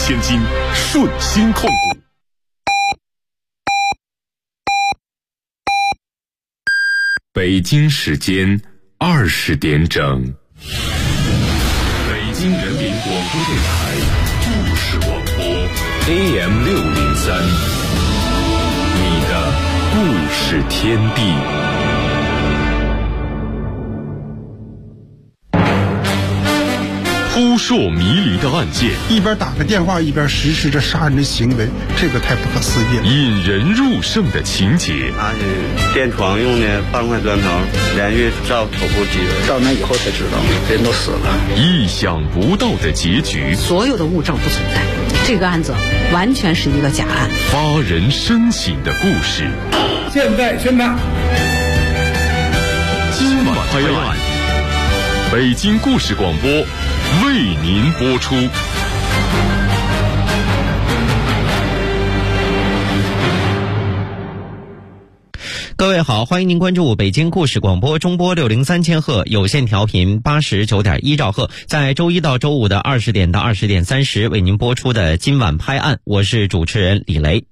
千金，顺鑫控股。北京时间20点整，北京人民广播电台故事广播 AM603，你的故事天地。扑朔迷离的案件， 一边打个电话一边实施着杀人的行为，这个太不可思议了。 引人入胜的情节， 拿是电床用的半块砖头，连续照头部击人， 照完以后才知道人都死了。 意想不到的结局， 所有的物证不存在，这个案子完全是一个假案。 发人深省的故事， 现在宣判， 今晚拍案，北京故事广播为您播出。 各位好，欢迎您关注北京故事广播中波603千赫有线调频89.1兆赫，在周一到周五的20点到20点30为您播出的今晚拍案，我是主持人李雷。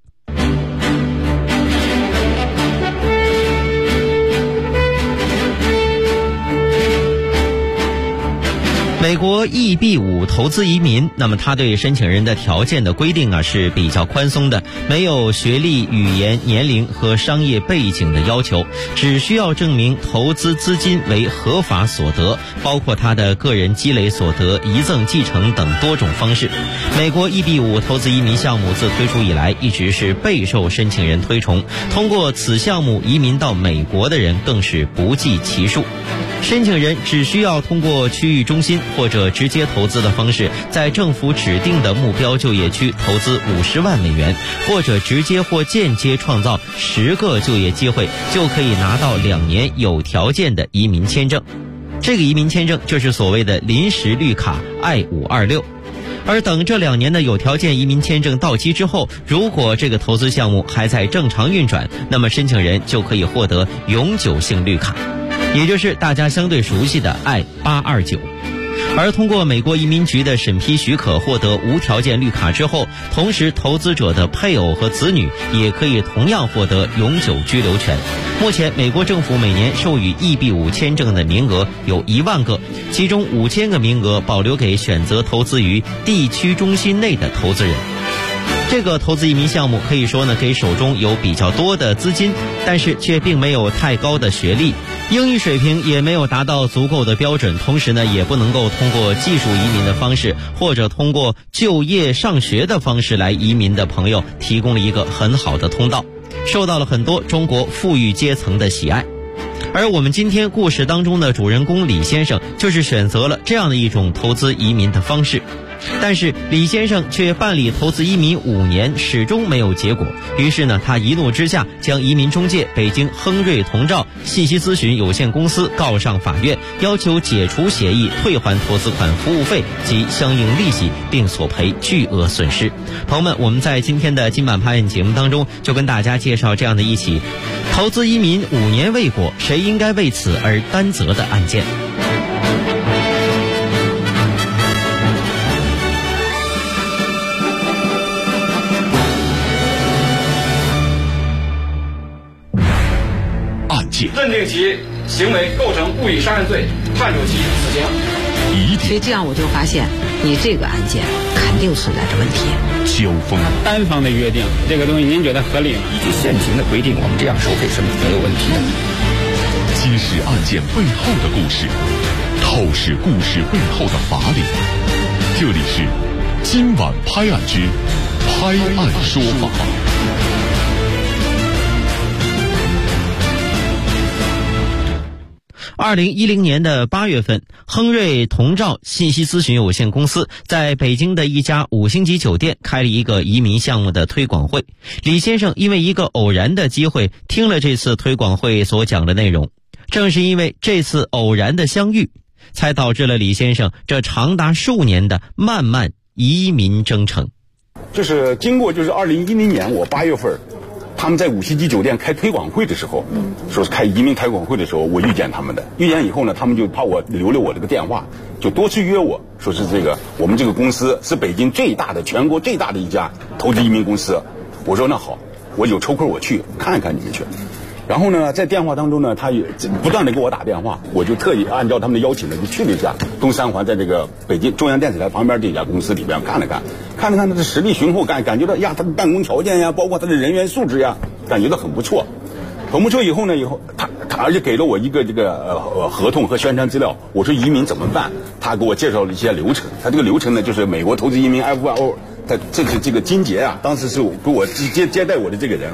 美国 EB5 投资移民，那么他对申请人的条件的规定是比较宽松的，没有学历、语言、年龄和商业背景的要求，只需要证明投资资金为合法所得，包括他的个人积累所得、遗赠继承等多种方式。美国 EB5 投资移民项目自推出以来，一直是备受申请人推崇，通过此项目移民到美国的人更是不计其数。申请人只需要通过区域中心或者直接投资的方式，在政府指定的目标就业区投资50万美元，或者直接或间接创造10个就业机会，就可以拿到2年有条件的移民签证。这个移民签证就是所谓的临时绿卡 I-526。而等这2年的有条件移民签证到期之后，如果这个投资项目还在正常运转，那么申请人就可以获得永久性绿卡，也就是大家相对熟悉的 I-829。而通过美国移民局的审批许可获得无条件绿卡之后，同时投资者的配偶和子女也可以同样获得永久居留权。目前美国政府每年授予 EB5 签证的名额有1万个，其中5000个名额保留给选择投资于地区中心内的投资人。这个投资移民项目可以说给手中有比较多的资金，但是却并没有太高的学历，英语水平也没有达到足够的标准，同时也不能够通过技术移民的方式或者通过就业上学的方式来移民的朋友提供了一个很好的通道，受到了很多中国富裕阶层的喜爱。而我们今天故事当中的主人公李先生就是选择了这样的一种投资移民的方式。但是李先生却办理投资移民5年始终没有结果，于是他一怒之下将移民中介北京亨瑞同兆信息咨询有限公司告上法院，要求解除协议、退还投资款服务费及相应利息，并索赔巨额损失。朋友们，我们在今天的今晚拍案节目当中就跟大家介绍这样的一起投资移民5年未果，谁应该为此而担责的案件。 认定其行为构成故意杀人罪，判处其死刑。 所以这样我就发现，你这个案件肯定存在着问题。 交锋， 单方的约定，这个东西您觉得合理吗？ 依据现行的规定，我们这样收费是没有问题的。 揭示案件背后的故事，透视故事背后的法理。这里是今晚拍案之拍案说法。 2010年的8月份，亨瑞同兆信息咨询有限公司在北京的一家5星级酒店开了一个移民项目的推广会。李先生因为一个偶然的机会听了这次推广会所讲的内容，正是因为这次偶然的相遇，才导致了李先生这长达数年的漫漫移民征程。 这是经过2010年我8月份他们在五星级酒店开推广会的时候，说是开移民推广会的时候，我遇见他们的。遇见以后呢，他们就怕我留了我这个电话，就多次约我说是我们这个公司是北京全国最大的一家投资移民公司。我说那好，我有抽空我去看看你们去。然后呢，在电话当中呢，他也不断的给我打电话，我就特意按照他们的邀请呢，就去了一下东三环，在这个北京中央电视台旁边这家公司里边看了看他的实力雄厚，感觉到呀，他的办公条件呀，包括他的人员素质呀，感觉到很不错。很不错以后呢，他而且给了我一个合同和宣传资料。我说移民怎么办？他给我介绍了一些流程。他这个流程呢，就是美国投资移民 F2O。这个金杰啊，当时是给我接待我的这个人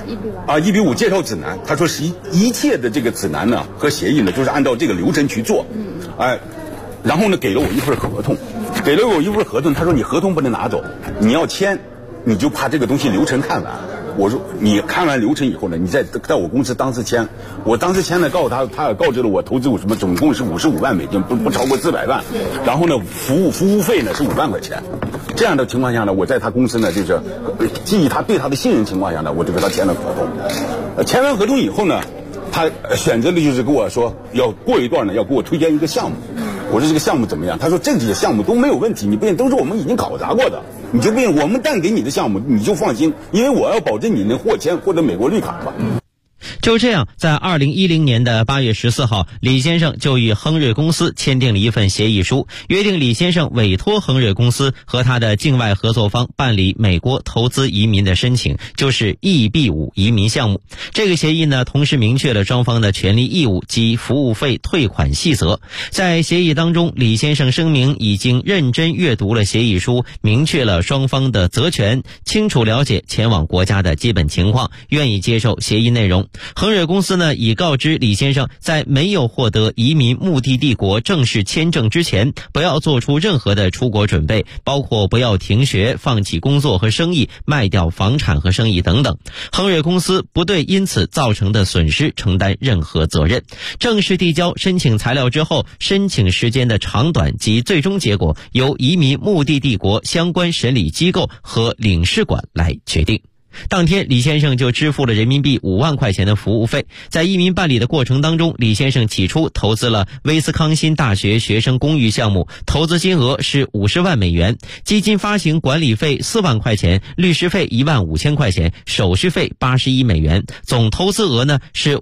，1:5介绍指南。他说是一切的这个指南呢和协议呢，就是按照这个流程去做，然后呢给了我一份合同，他说你合同不能拿走，你要签，你就怕这个东西流程看完。我说你看完流程以后呢，你在我公司当时签，我当时签呢告诉他也告知了我投资什么总共是$55万，不超过400万，然后呢服务费呢是5万块钱。这样的情况下呢，我在他公司呢就是基于他对他的信任情况下呢，我就跟他签了合同。签完合同以后呢，他选择的就是跟我说要过一段呢要给我推荐一个项目。我说这个项目怎么样？他说这几个项目都没有问题，你不信都是我们已经考察过的，你就不信我们但给你的项目你就放心，因为我要保证你能获得美国绿卡吧。 就这样，在2010年的8月14号，李先生就与亨瑞公司签订了一份协议书，约定李先生委托亨瑞公司和他的境外合作方办理美国投资移民的申请，就是 EB5 移民项目。这个协议呢，同时明确了双方的权利义务及服务费退款细则。在协议当中，李先生声明已经认真阅读了协议书，明确了双方的责权，清楚了解前往国家的基本情况，愿意接受协议内容。亨瑞公司呢，已告知李先生，在没有获得移民目的地国正式签证之前，不要做出任何的出国准备，包括不要停学、放弃工作和生意、卖掉房产和生意等等。亨瑞公司不对因此造成的损失承担任何责任。正式递交申请材料之后，申请时间的长短及最终结果由移民目的地国相关审理机构和领事馆来决定。当天，李先生就支付了人民币5万块钱的服务费。在移民办理的过程当中，李先生起初投资了威斯康星大学学生公寓项目，投资金额是$50万，基金发行管理费4万块钱，律师费15000块钱，手续费$81，总投资额呢是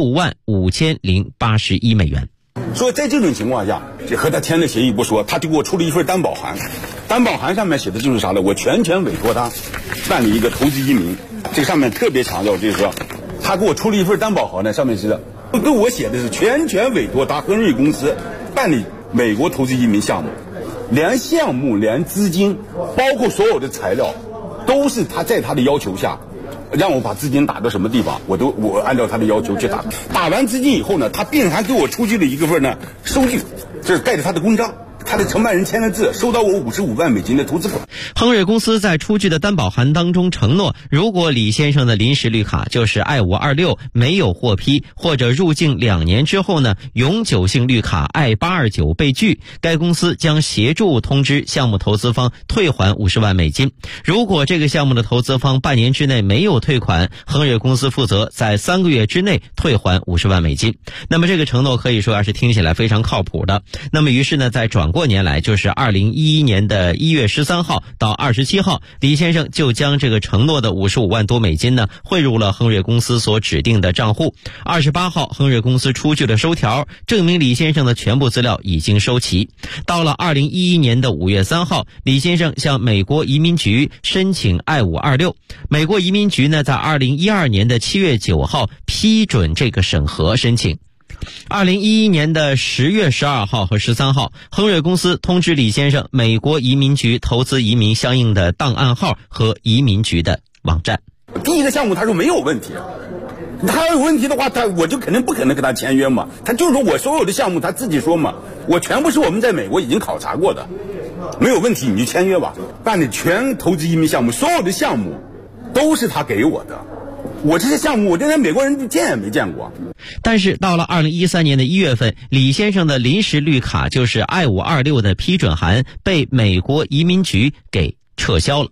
$555081。 所以在这种情况下，和他签的协议不说，他就给我出了一份担保函。担保函上面写的就是啥呢？我全权委托他办理一个投资移民。这个上面特别强调，就是说他给我出了一份担保函呢，上面是跟我写的是全权委托他亨瑞公司办理美国投资移民项目，连项目连资金包括所有的材料都是他在他的要求下让我把资金打到什么地方，我按照他的要求去打。打完资金以后呢，他并还给我出具了一个份呢收据，这是盖着他的公章，他的承办人签了字，收到我$55万的投资款。 亨瑞公司在出具的担保函当中承诺，如果李先生的临时绿卡就是 I-526 没有获批，或者入境2年之后呢，永久性绿卡 I-829 被拒，该公司将协助通知项目投资方退还$50万。如果这个项目的投资方半年之内没有退款，亨瑞公司负责在3个月之内退还$50万。那么这个承诺可以说是听起来非常靠谱的。那么于是呢，在转过年来，就是2011年的1月13号到27号，李先生就将这个承诺的$55万多呢汇入了亨瑞公司所指定的账户。28号，亨瑞公司出具了收条，证明李先生的全部资料已经收齐。到了2011年的5月3号，李先生向美国移民局申请 I-526，美国移民局呢在2012年的7月9号批准这个审核申请。2011年的10月12号和13号，亨瑞公司通知李先生美国移民局投资移民相应的档案号和移民局的网站。 第一个项目他说没有问题，他有问题的话我就肯定不可能跟他签约嘛。他就是说我所有的项目他自己说嘛，我全部是我们在美国已经考察过的，没有问题你就签约吧。办理全投资移民项目，所有的项目都是他给我的，我这些项目我连美国人见也没见过。 但是到了2013年的1月份，李先生的临时绿卡就是 I-526 的批准函被美国移民局给撤销了。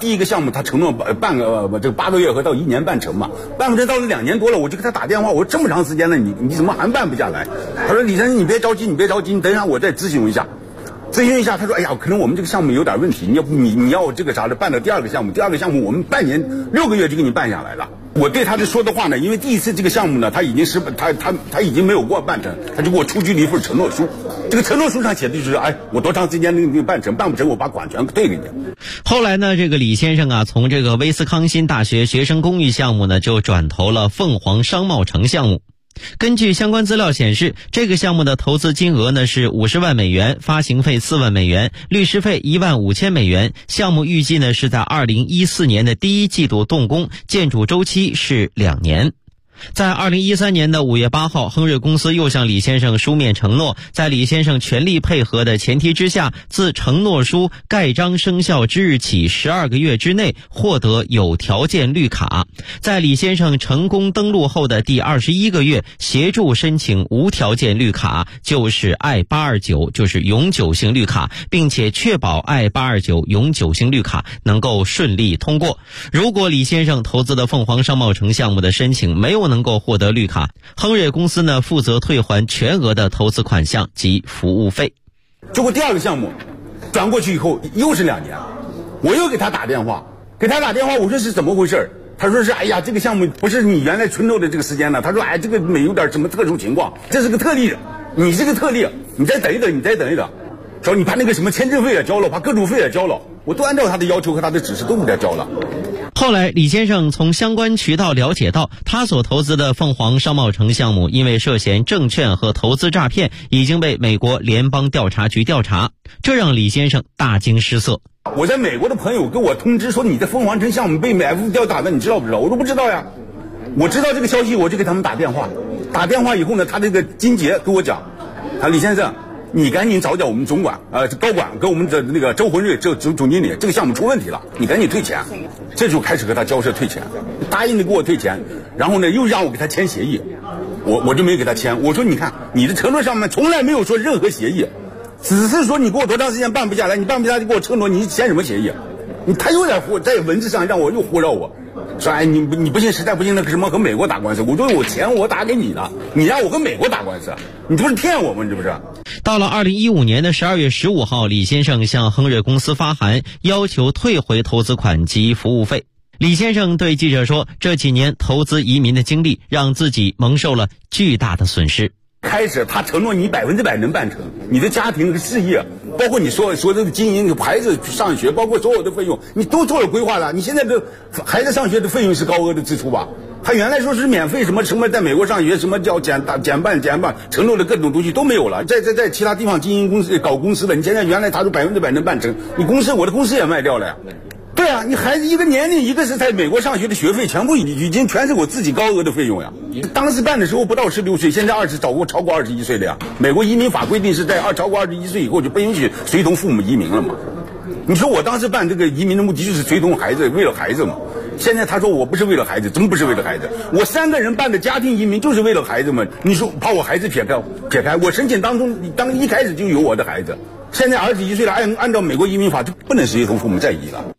第一个项目他承诺8个月和到1年办成嘛，办不成到了2年多了，我就给他打电话，我说这么长时间了，你怎么还办不下来？他说李先生你别着急，你等一下我再咨询一下。他说哎呀，可能我们这个项目有点问题，你要这个啥的办到第二个项目我们半年6个月就给你办下来了。我对他说的话呢，因为第一次这个项目呢，他已经没有给我办成，他就给我出具了一份承诺书。这个承诺书上写的就是，我多长时间能给你办成，办不成我把管权退给你。 后来呢，这个李先生啊，从这个威斯康辛大学学生公寓项目呢，就转投了凤凰商贸城项目。根据相关资料显示，这个项目的投资金额呢是50万美元，发行费4万美元，律师费15000美元。项目预计呢是在2014年的第1季度动工，建筑周期是2年。在2013年的5月8号，亨瑞公司又向李先生书面承诺，在李先生全力配合的前提之下，自承诺书盖章生效之日起12个月之内获得有条件绿卡，在李先生成功登陆后的第21个月，协助申请无条件绿卡，就是 I-829， 就是永久性绿卡，并且确保 I-829 永久性绿卡能够顺利通过。如果李先生投资的凤凰商贸城项目的申请没有能够获得绿卡，亨瑞公司呢负责退还全额的投资款项及服务费。 结果第二个项目转过去以后又是2年，我又给他打电话，我说是怎么回事？他说是这个项目不是你原来承诺的这个时间了。他说这个有点什么特殊情况，这是个特例，你这个特例，你再等一等，说你把那个什么签证费也交了，把各种费也交了，我都按照他的要求和他的指示都给他交了。 后来李先生从相关渠道了解到，他所投资的凤凰商贸城项目因为涉嫌证券和投资诈骗，已经被美国联邦调查局调查，这让李先生大惊失色。 我在美国的朋友跟我通知说你的凤凰城项目被美国调查的，你知道不知道？我说不知道呀。我知道这个消息，我就给他们打电话以后呢，他这个金杰跟我讲，李先生，你赶紧找我们总管高管跟我们的那个周魂瑞总经理，这个项目出问题了，你赶紧退钱。这就开始和他交涉退钱，答应的给我退钱，然后呢又让我给他签协议，我就没给他签。我说你看你的承诺上面从来没有说任何协议，只是说你给我多长时间办不下来，你办不下来就给我承诺，你签什么协议？他有点在文字上让我又忽悠我，说你不信，实在不信那个什么和美国打官司。我说我钱我打给你的，你让我和美国打官司，你这不是骗我吗？这不是。 到了2015年的12月15号，李先生向亨瑞公司发函，要求退回投资款及服务费。李先生对记者说，这几年投资移民的经历让自己蒙受了巨大的损失。 开始他承诺你100%能办成，你的家庭事业，包括你所有的经营，孩子上学，包括所有的费用，你都做了规划了。你现在的孩子上学的费用是高额的支出吧？他原来说是免费什么在美国上学，什么叫减半，承诺的各种东西都没有了。在其他地方经营公司搞公司的，你现在原来他说100%能办成，你我的公司也卖掉了呀。对啊，你孩子一个年龄，一个是在美国上学的学费，全部已经全是我自己高额的费用呀。当时办的时候不到16岁，现在超过21岁了呀。美国移民法规定是在超过21岁以后就不允许随同父母移民了嘛。你说我当时办这个移民的目的就是随同孩子，为了孩子嘛。现在他说我不是为了孩子，怎么不是为了孩子？我3个人办的家庭移民就是为了孩子嘛。你说把我孩子撇开，我申请当中一开始就有我的孩子，现在21岁了，按照美国移民法就不能随同父母在移了。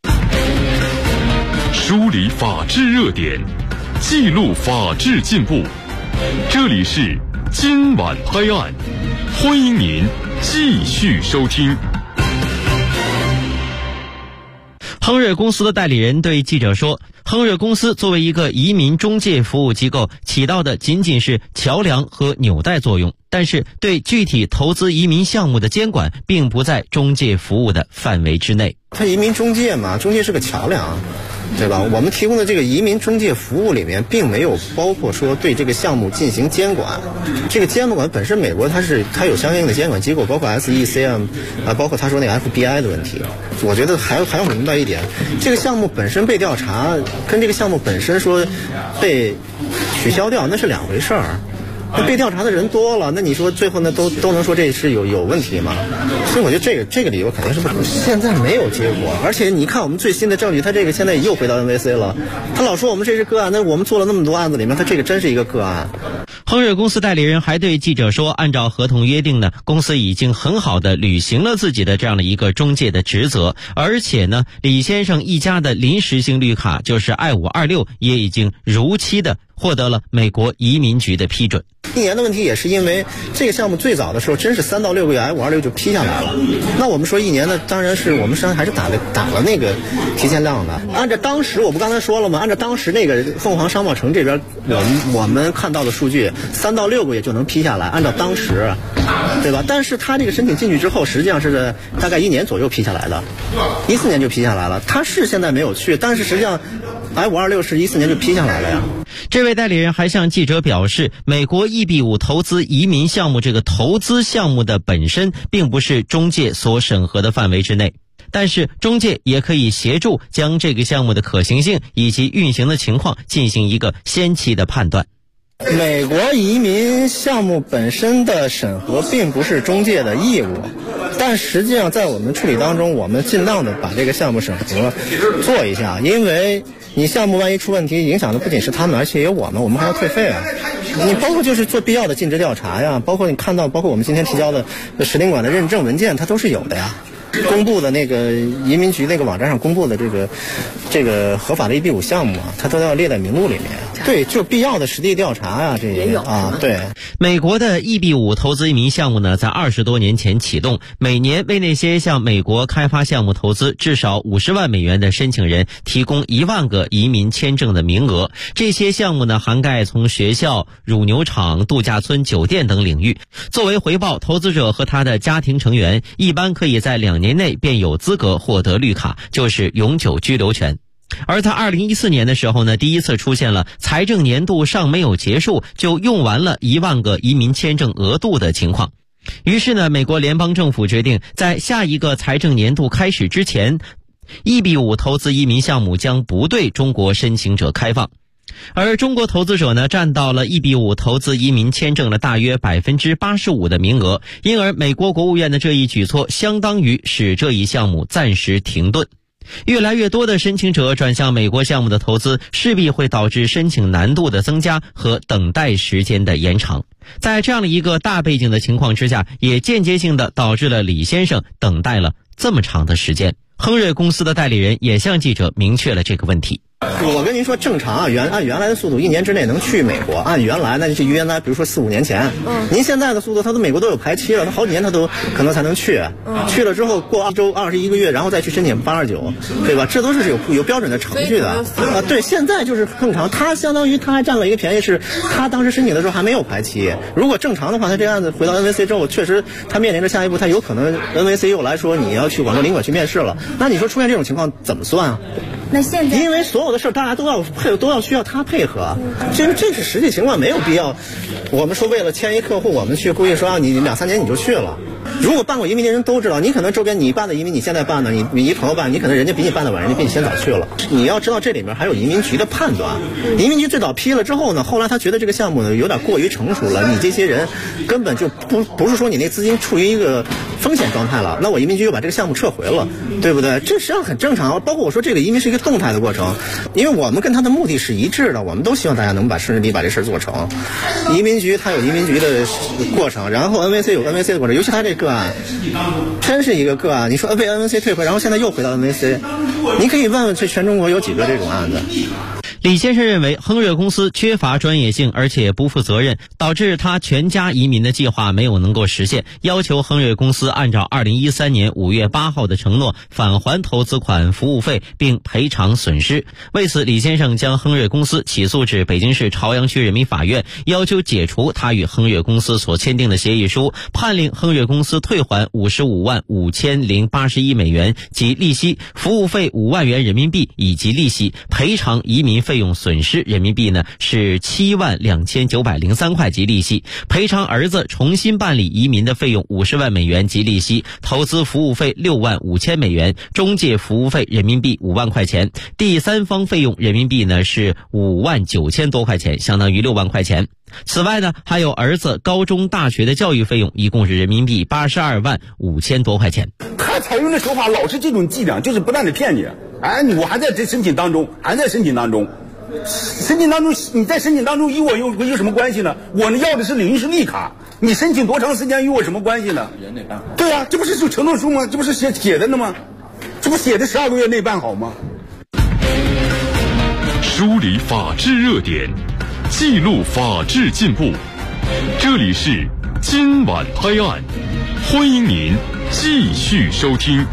梳理法治热点，记录法治进步。这里是今晚拍案，欢迎您继续收听。 亨瑞公司的代理人对记者说，亨瑞公司作为一个移民中介服务机构，起到的仅仅是桥梁和纽带作用，但是对具体投资移民项目的监管并不在中介服务的范围之内。 它移民中介嘛，中介是个桥梁，对吧？我们提供的这个移民中介服务里面并没有包括说对这个项目进行监管。这个监管本身美国它有相应的监管机构，包括 SECM 包括他说那个 FBI 的问题。我觉得还要明白一点，这个项目本身被调查跟这个项目本身说被取消掉那是2回事儿。那被调查的人多了，那你说最后呢都能说这是有问题吗？所以我觉得这个理由肯定是不可能。现在没有结果，而且你看我们最新的证据，他这个现在又回到 NVC 了。他老说我们这是个案，那我们做了那么多案子里面，他这个真是一个个案。 亨瑞公司代理人还对记者说，按照合同约定呢，公司已经很好的履行了自己的这样的一个中介的职责，而且呢，李先生一家的临时性绿卡就是I526也已经如期的获得了美国移民局的批准。 1年的问题也是因为这个项目最早的时候真是3到6个月 I526 就批下来了。那我们说1年呢，当然是我们实际上还是打了那个提前量的。按照当时我不刚才说了吗？按照当时那个凤凰商贸城这边我们看到的数据，3到6个月就能批下来，按照当时，对吧？但是他这个申请进去之后，实际上是大概1年左右批下来的，14年就批下来了。他是现在没有去，但是实际上I526是14年就批下来了呀。 这位代理人还向记者表示，美国EB5投资移民项目这个投资项目的本身并不是中介所审核的范围之内，但是中介也可以协助将这个项目的可行性以及运行的情况进行一个先期的判断。 美国移民项目本身的审核并不是中介的义务，但实际上在我们处理当中，我们尽量的把这个项目审核做一下，因为你项目万一出问题，影响的不仅是他们，而且也有我们还要退费啊。你包括就是做必要的尽职调查呀，包括你看到，包括我们今天提交的使领馆的认证文件，它都是有的呀。公布的那个移民局那个网站上公布的这个合法的EB5项目啊，它都要列在名录里面。对，就必要的实地调查啊，这也有啊。对， 美国的EB5投资移民项目呢，在20多年前启动，每年为那些向美国开发项目投资至少50万美元的申请人提供1万个移民签证的名额。这些项目呢，涵盖从学校、乳牛场、度假村、酒店等领域。作为回报，投资者和他的家庭成员一般可以在2年内便有资格获得绿卡，就是永久居留权。而在2014年的时候呢，第一次出现了财政年度尚没有结束就用完了1万个移民签证额度的情况。于是呢，美国联邦政府决定在下一个财政年度开始之前，EB5投资移民项目将不对中国申请者开放。而中国投资者呢，占到了EB5投资移民签证的大约85%的名额，因而美国国务院的这一举措相当于使这一项目暂时停顿。越来越多的申请者转向美国项目的投资，势必会导致申请难度的增加和等待时间的延长。在这样的一个大背景的情况之下，也间接性的导致了李先生等待了这么长的时间。亨瑞公司的代理人也向记者明确了这个问题。 我跟您说，正常啊，按原来的速度，1年之内能去美国。按原来，那就是原来，比如说4、5年前，您现在的速度，他都美国都有排期了，他好几年他都可能才能去。去了之后过1周、21个月，然后再去申请829，对吧？这都是有标准的程序的。对，现在就是正常，他相当于他还占了一个便宜，是他当时申请的时候还没有排期。如果正常的话，他这案子回到 NVC 之后，确实他面临着下一步，他有可能 NVC 又来说你要去广州领馆去面试了。那你说出现这种情况怎么算啊？ 那现在因为所有的事大家都要需要他配合，这是实际情况，没有必要。我们说为了签一客户，我们去故意说你2、3年你就去了。如果办过移民的人都知道，你可能周边你办的移民，你现在办的，你一朋友办，你可能人家比你办的晚，人家比你先早去了。你要知道这里面还有移民局的判断，移民局最早批了之后呢，后来他觉得这个项目呢有点过于成熟了，你这些人根本就不是说你那资金处于一个风险状态了，那我移民局又把这个项目撤回了，对不对？这实际上很正常。包括我说这个移民是一个动态的过程，因为我们跟他的目的是一致的，我们都希望大家能顺利把这事做成。移民局它有移民局的过程，然后 NVC 有 NVC 的过程，尤其他这个案真是一个个案。你说被 NVC 退回，然后现在又回到 NVC， 你可以问问这全中国有几个这种案子。 李先生认为亨瑞公司缺乏专业性，而且不负责任，导致他全家移民的计划没有能够实现，要求亨瑞公司按照2013年5月8号的承诺返还投资款、服务费并赔偿损失。为此，李先生将亨瑞公司起诉至北京市朝阳区人民法院，要求解除他与亨瑞公司所签订的协议书，判令亨瑞公司退还55万5081美元及利息，服务费5万元人民币以及利息，赔偿移民费用损失人民币呢是7万2903块及利息，赔偿儿子重新办理移民的费用50万美元及利息，投资服务费6万5千美元，中介服务费人民币5万块钱，第三方费用人民币呢是5万9千多块钱，相当于6万块钱。此外呢，还有儿子高中大学的教育费用，一共是人民币82万5千多块钱。 他采用的手法老是这种伎俩，就是不断的骗你。我还在这申请当中， 申请当中，你在申请当中与我有什么关系呢？我呢要的是临时绿卡，你申请多长时间与我什么关系呢？对啊，这不是承诺书吗？这不是写的呢吗？这不写的12个月内办好吗？ 梳理法治热点，记录法治进步。这里是今晚拍案，欢迎您继续收听。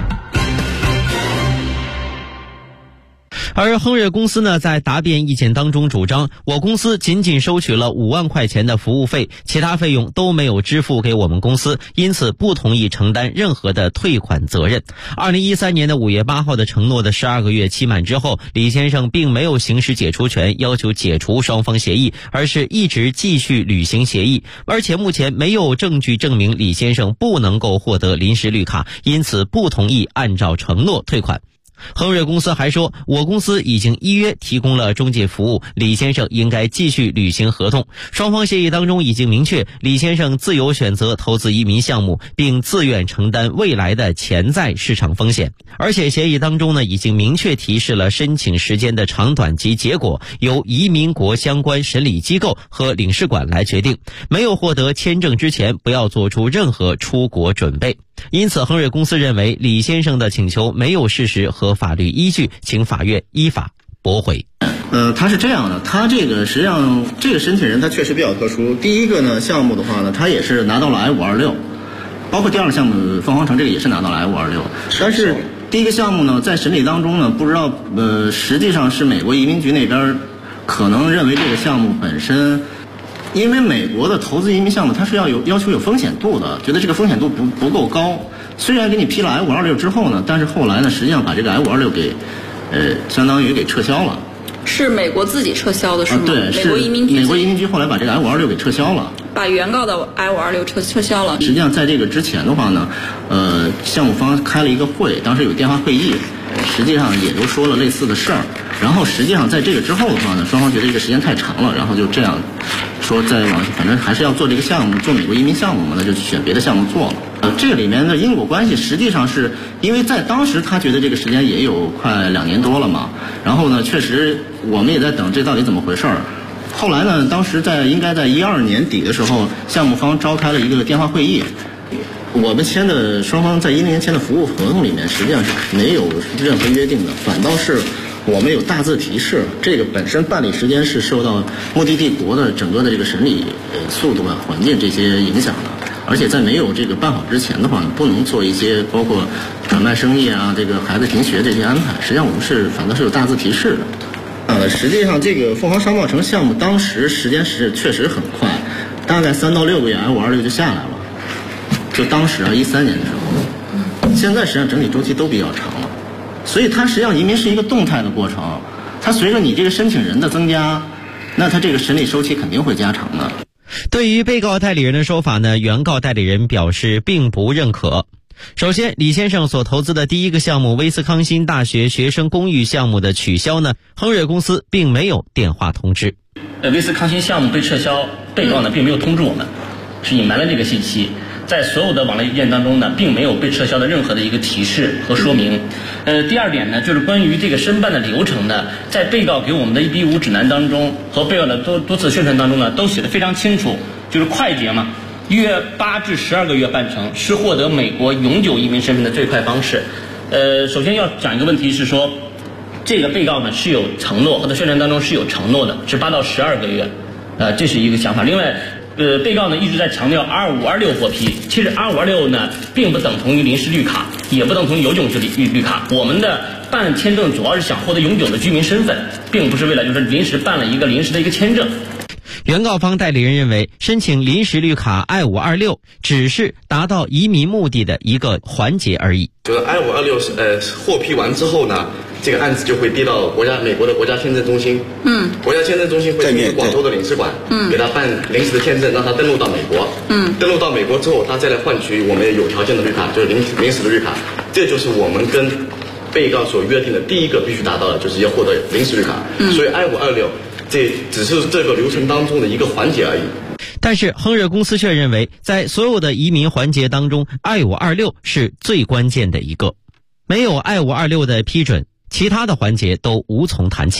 而亨瑞公司呢，在答辩意见当中主张，我公司仅仅收取了5万块钱的服务费，其他费用都没有支付给我们公司，因此不同意承担任何的退款责任。2013年的5月8号的承诺的12个月期满之后，李先生并没有行使解除权，要求解除双方协议，而是一直继续履行协议，而且目前没有证据证明李先生不能够获得临时绿卡，因此不同意按照承诺退款。亨瑞公司还说，我公司已经依约提供了中介服务，李先生应该继续履行合同。双方协议当中已经明确，李先生自由选择投资移民项目，并自愿承担未来的潜在市场风险。而且协议当中呢，已经明确提示了申请时间的长短及结果由移民国相关审理机构和领事馆来决定。没有获得签证之前，不要做出任何出国准备。因此，亨瑞公司认为李先生的请求没有事实和法律依据，请法院依法驳回。 他是这样的，他这个实际上这个申请人他确实比较特殊。第一个呢，项目的话呢，他也是拿到了 I-526， 包括第二个项目凤凰城这个也是拿到了 I-526， 但是第一个项目呢，在审理当中呢，不知道实际上是美国移民局那边可能认为这个项目本身。因为美国的投资移民项目它是要求有风险度的，觉得这个风险度不够高。虽然给你批了 I-526 之后呢，但是后来呢，实际上把这个 I-526给相当于给撤销了。 是美国自己撤销的是吗？ 对， 美国移民局后来把这个 I-526 给撤销了， 把原告的 I-526 撤销了。 实际上在这个之前的话呢，项目方开了一个会，当时有电话会议，实际上也都说了类似的事儿。然后实际上在这个之后的话呢，双方觉得这个时间太长了，然后就这样说再往反正还是要做这个项目，做美国移民项目嘛，那就选别的项目做了。这个里面的因果关系实际上是因为在当时他觉得这个时间也有快2年多了嘛，然后呢确实我们也在等这到底怎么回事儿。后来呢，当时应该在12年底的时候，项目方召开了一个电话会议。我们双方在2010年签的服务合同里面实际上是没有任何约定的，反倒是我们有大字提示，这个本身办理时间是受到目的地国的整个的这个审理速度啊、环境这些影响的，而且在没有这个办好之前的话，不能做一些包括转卖生意啊、这个孩子停学这些安排。实际上我们反倒是有大字提示的。实际上这个凤凰商贸城项目当时时间是确实很快，大概3到6个月 I-526就下来了。就当时13年的时候，现在实际上整体周期都比较长了。所以它实际上移民是一个动态的过程，它随着你这个申请人的增加，那它这个审理周期肯定会加长的。 对于被告代理人的说法呢，原告代理人表示并不认可。首先，李先生所投资的第一个项目威斯康辛大学学生公寓项目的取消呢，亨瑞公司并没有电话通知。 威斯康辛项目被撤销，被告呢并没有通知我们，是隐瞒了这个信息。在所有的往来意见当中呢，并没有被撤销的任何的一个提示和说明。第二点呢，就是关于这个申办的流程呢，在被告给我们的1B5指南当中和被告的多次宣传当中呢，都写得非常清楚，就是快捷嘛，约8至12个月办成，是获得美国永久移民身份的最快方式。首先要讲一个问题是说，这个被告呢是有承诺，和在宣传当中是有承诺的，是8到12个月，这是一个想法。另外。被告呢一直在强调 R526 获批，其实 R526 呢并不等同于临时绿卡，也不等同于永久制绿卡。我们的办签证主要是想获得永久的居民身份，并不是为了就是临时办了一个临时的一个签证。 原告方代理人认为，申请临时绿卡 I-526 只是达到移民目的的一个环节而已。 就是 I-526 获批完之后呢，这个案子就会递到美国的国家签证中心。国家签证中心会通过广州的领事馆，给他办临时的签证，让他登陆到美国。登陆到美国之后，他再来换取我们有条件的绿卡，就是临时的绿卡。这就是我们跟被告所约定的第一个必须达到的，就是要获得临时绿卡。所以 I-526这只是这个流程当中的一个环节而已。 但是亨瑞公司却认为，在所有的移民环节当中 I-526 是最关键的一个，没有 I-526 的批准，其他的环节都无从谈起。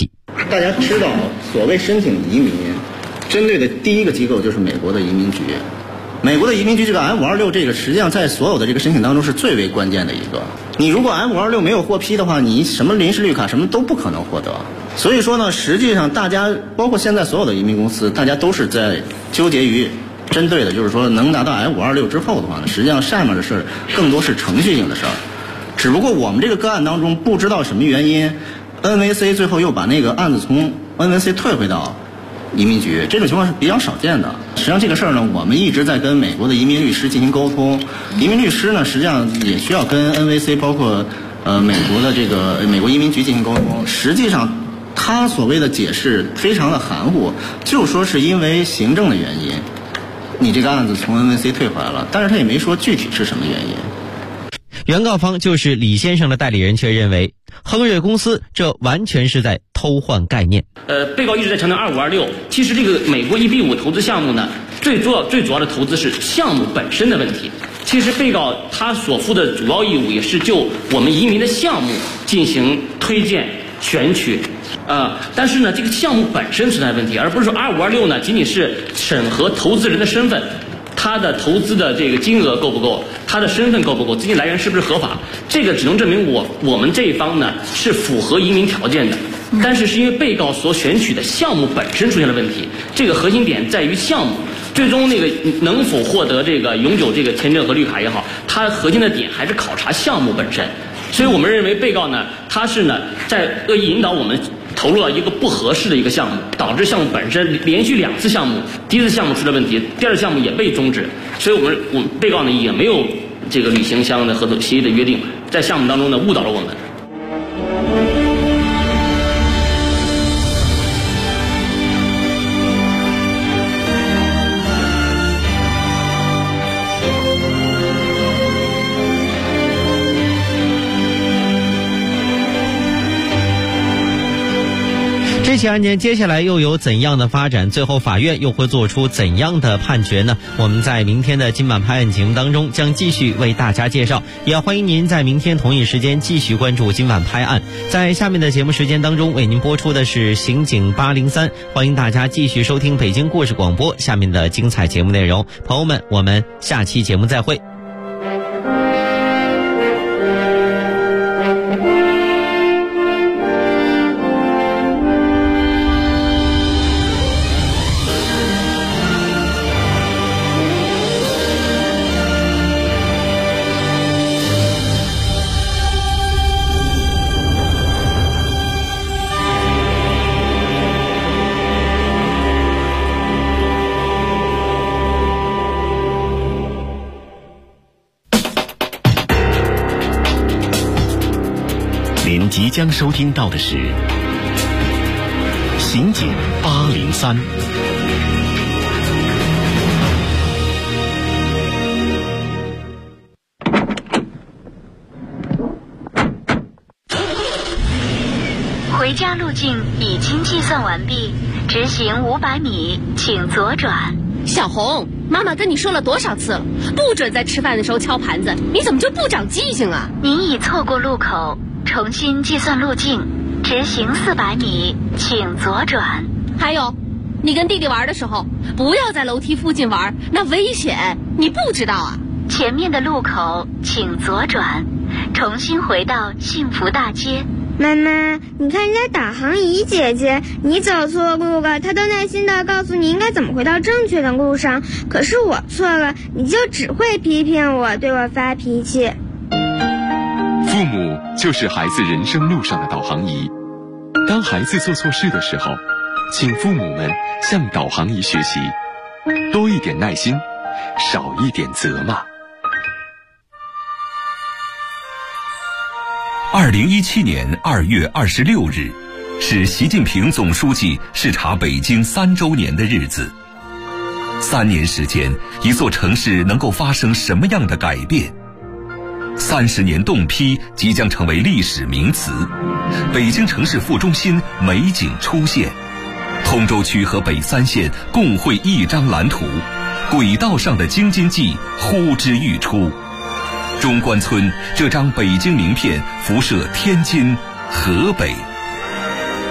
大家知道，所谓申请移民，针对的第一个机构就是美国的移民局。美国的移民局这个 M526 这个实际上在所有的这个申请当中是最为关键的一个。你如果 M526 没有获批的话，你什么临时绿卡什么都不可能获得。所以说呢，实际上大家包括现在所有的移民公司，大家都是在纠结于针对的就是说能拿到 M526 之后的话呢，实际上下面的事更多是程序性的事儿。只不过我们这个个案当中不知道什么原因 ，NVC 最后又把那个案子从 NVC 退回到移民局，这种情况是比较少见的。实际上这个事儿呢，我们一直在跟美国的移民律师进行沟通。移民律师呢，实际上也需要跟 NVC 包括美国的这个美国移民局进行沟通。实际上他所谓的解释非常的含糊，就说是因为行政的原因，你这个案子从 NVC 退回来了，但是他也没说具体是什么原因。 原告方就是李先生的代理人却认为，亨瑞公司这完全是在偷换概念。 被告一直在强调2526，其实这个美国1B5投资项目呢，最主要的投资是项目本身的问题。其实被告他所负的主要义务也是就我们移民的项目进行推荐选取。但是呢，这个项目本身存在问题，而不是说2526呢仅仅是审核投资人的身份。他的投资的这个金额够不够，他的身份够不够，资金来源是不是合法，这个只能证明我们这一方呢是符合移民条件的。但是因为被告所选取的项目本身出现了问题，这个核心点在于项目最终那个能否获得这个永久这个签证和绿卡也好，它核心的点还是考察项目本身。所以我们认为被告呢，他是呢在恶意引导我们投入了一个不合适的一个项目，导致项目本身连续2次项目，第一次项目出了问题，第二次项目也被终止。所以我们被告呢也没有这个履行相应的合同协议的约定，在项目当中呢误导了我们。 这起案件接下来又有怎样的发展？最后法院又会做出怎样的判决呢？我们在明天的今晚拍案节目当中将继续为大家介绍，也欢迎您在明天同一时间继续关注今晚拍案。在下面的节目时间当中为您播出的是刑警803，欢迎大家继续收听北京故事广播下面的精彩节目内容。朋友们，我们下期节目再会。 您即将收听到的是刑警803。 回家路径已经计算完毕，直行500米，请左转。 小红，妈妈跟你说了多少次了，不准在吃饭的时候敲盘子，你怎么就不长记性啊？ 您已错过路口，重新计算路径，直行400米，请左转。 还有，你跟弟弟玩的时候，不要在楼梯附近玩，那危险，你不知道啊？ 前面的路口请左转，重新回到幸福大街。 妈妈，你看人家导航仪姐姐，你走错路了，她都耐心地告诉你应该怎么回到正确的路上，可是我错了，你就只会批评我，对我发脾气。 父母就是孩子人生路上的导航仪，当孩子做错事的时候，请父母们向导航仪学习，多一点耐心，少一点责骂。2017年2月26日，是习近平总书记视察北京3周年的日子。3年时间，一座城市能够发生什么样的改变？30年冻批即将成为历史名词，北京城市副中心美景出现，通州区和北3县共绘一张蓝图，轨道上的京津冀呼之欲出。中关村这张北京名片辐射天津、河北。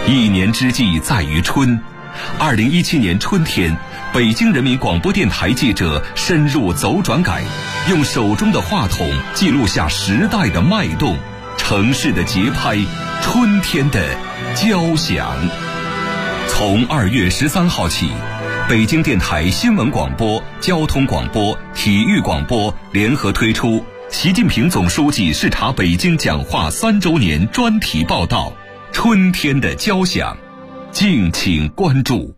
一年之计在于春。2017年春天，北京人民广播电台记者深入走转改，用手中的话筒记录下时代的脉动、城市的节拍、春天的交响。从2月13号起，北京电台新闻广播、交通广播、体育广播联合推出习近平总书记视察北京讲话3周年专题报道《春天的交响》，敬请关注。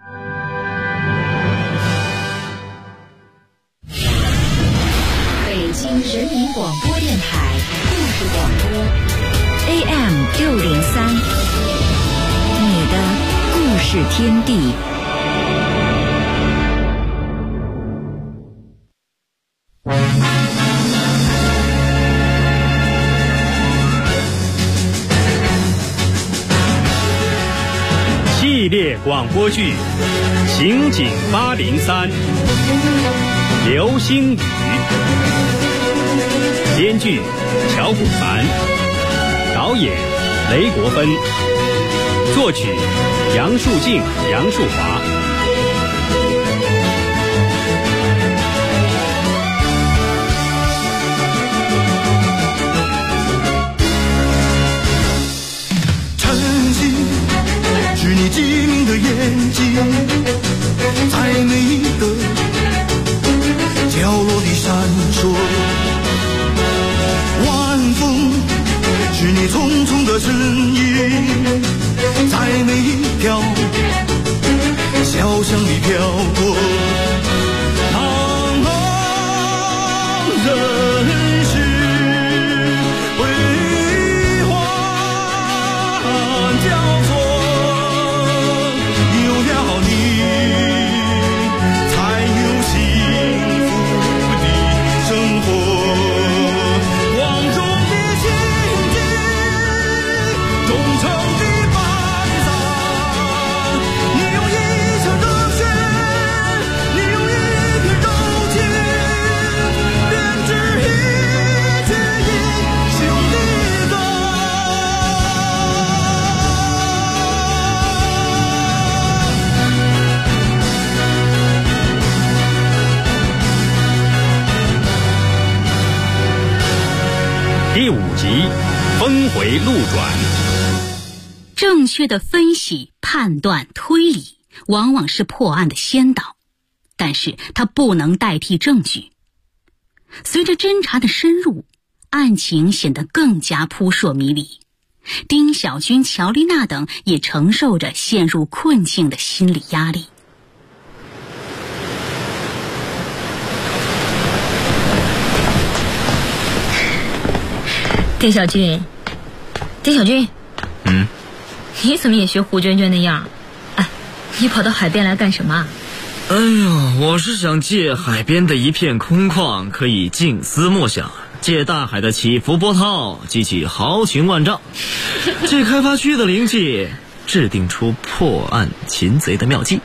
北京人民广播电台故事广播 AM603，你的故事天地。 系列广播剧《刑警803》，流星雨，编剧乔古凡，导演雷国芬，作曲杨树静、杨树华。 是你机灵的眼睛，在每一个角落里闪烁。晚风是你匆匆的身影，在每一条小巷里飘过。茫茫人世悲欢交错。 第5集，峰回路转。 正确的分析、判断、推理，往往是破案的先导，但是它不能代替证据。随着侦查的深入，案情显得更加扑朔迷离。丁小军、乔丽娜等也承受着陷入困境的心理压力。 丁小军，你怎么也学胡娟娟那样？哎，你跑到海边来干什么？ 哎呦，我是想借海边的一片空旷，可以静思默想；借大海的起伏波涛，激起豪情万丈；借开发区的灵气，制定出破案擒贼的妙计。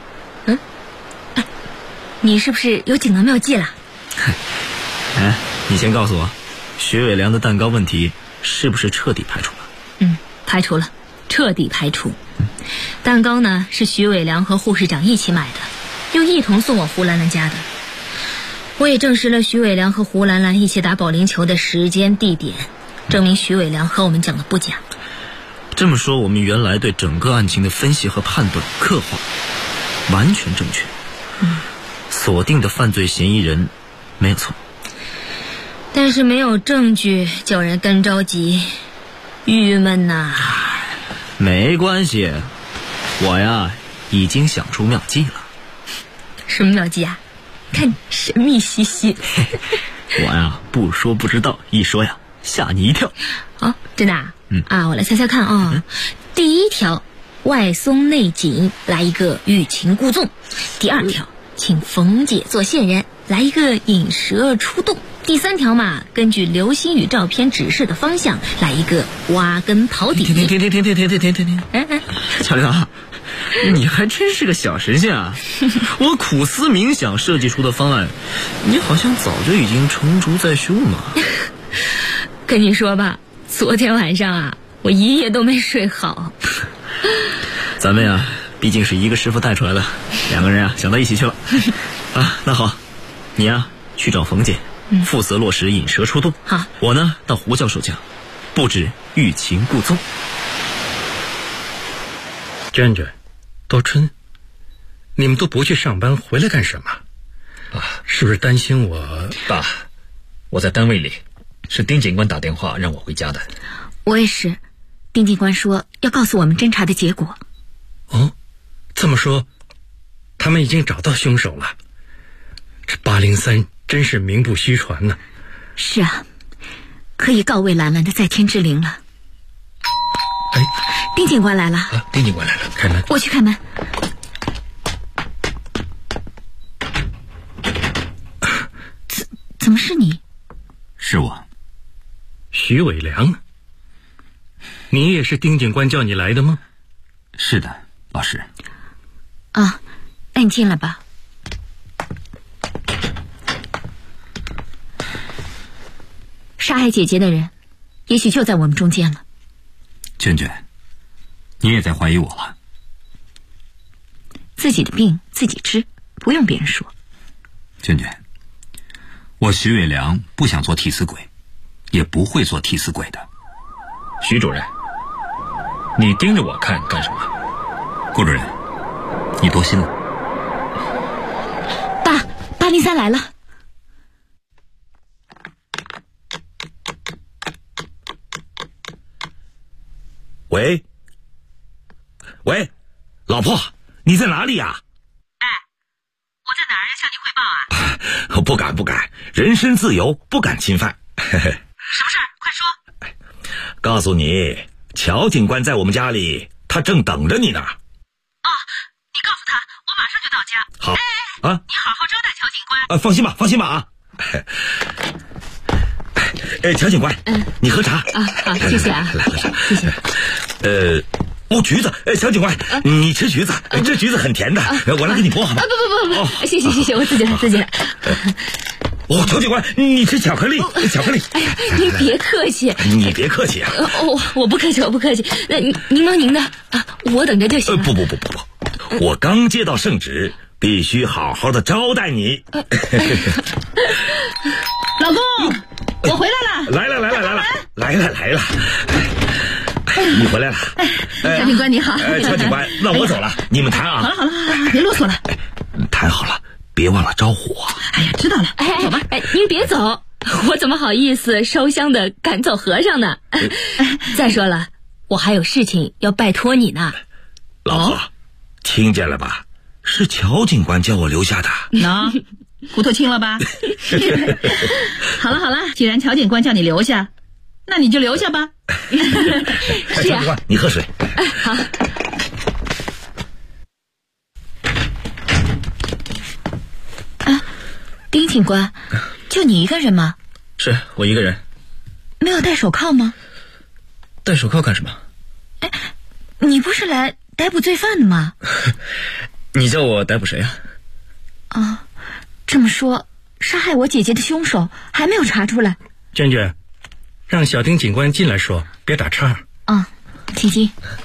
你是不是有锦囊妙计了？ 哎，你先告诉我，徐伟良的蛋糕问题是不是彻底排除了？ 排除了，彻底排除。蛋糕呢，是徐伟良和护士长一起买的，又一同送往胡兰兰家的。我也证实了徐伟良和胡兰兰一起打保龄球的时间地点，证明徐伟良和我们讲的不假。 这么说，我们原来对整个案情的分析和判断刻画完全正确。锁定的犯罪嫌疑人没有错， 但是没有证据，叫人更着急，郁闷呐。 没关系，我呀已经想出妙计了。 什么妙计啊？看你神秘兮兮。 我呀不说不知道，一说呀吓你一跳。 哦，真的啊？我来猜猜看啊。第一条，外松内紧，来一个欲擒故纵。第二条，请冯姐做线人，来一个引蛇出洞。第3条嘛，根据流星雨照片指示的方向，来一个挖根刨底。 停！乔丽娜，你还真是个小神仙啊！我苦思冥想设计出的方案，你好像早就已经成竹在胸嘛。 跟你说吧，昨天晚上啊，我一夜都没睡好。 咱们呀，毕竟是一个师傅带出来的，两个人啊想到一起去了。啊，那好，你呀去找冯姐，负责落实引蛇出洞。 好， 我呢到胡教授家，布置欲擒故纵。 娟娟，多春，你们都不去上班，回来干什么？是不是担心我？ 爸，我在单位里，是丁警官打电话让我回家的。 我也是，丁警官说要告诉我们侦查的结果。 哦，这么说，他们已经找到凶手了。这803真是名不虚传呢。 是啊，可以告慰兰兰的在天之灵了。 哎， 丁警官来了。 丁警官来了， 开门。 我去开门。怎么是你？ 是我， 徐伟良。你也是丁警官叫你来的吗？ 是的，老师。 啊，那你进来吧。杀害姐姐的人，也许就在我们中间了。 娟娟，你也在怀疑我了？ 自己的病自己治，不用别人说。 娟娟，我徐伟良不想做替死鬼，也不会做替死鬼的。徐主任，你盯着我看干什么？顾主任，你多心了。 爸，803来了。 喂，老婆，你在哪里呀？ 我在哪儿？向你汇报啊？ 不敢，人身自由，不敢侵犯。 什么事儿？快说。 告诉你，乔警官在我们家里，他正等着你呢。 哦，你告诉他，我马上就到家。 好。 你好好招待乔警官。 放心吧啊。乔警官，你喝茶。 好，谢谢啊。 来喝茶， 谢谢。 橘子，乔警官，你吃橘子，这橘子很甜的，我来给你剥好吗？ 不，谢谢，我自己来。 乔警官，你吃巧克力。 哎呀，您别客气。 你别客气啊。 我不客气。那您忙您的啊，我等着就行。 不，我刚接到圣旨，必须好好的招待你。 老公，我回来了。 来了。你回来了。 乔警官你好。 乔警官，那我走了，你们谈啊。 好了，别啰嗦了。 谈好了，别忘了招呼我。 哎呀，知道了。走吧。 您别走，我怎么好意思烧香的赶走和尚呢？再说了，我还有事情要拜托你呢。 老婆，听见了吧？是乔警官叫我留下的。 骨头轻了吧？好了，既然乔警官叫你留下，那你就留下吧。 乔警官，你喝水。 好。丁警官，就你一个人吗？ 是我一个人。 没有戴手铐吗？ 戴手铐干什么？ 你不是来逮捕罪犯的吗？ 你叫我逮捕谁啊？这么说，杀害我姐姐的凶手还没有查出来。 娟娟，让小丁警官进来说，别打岔。 请进。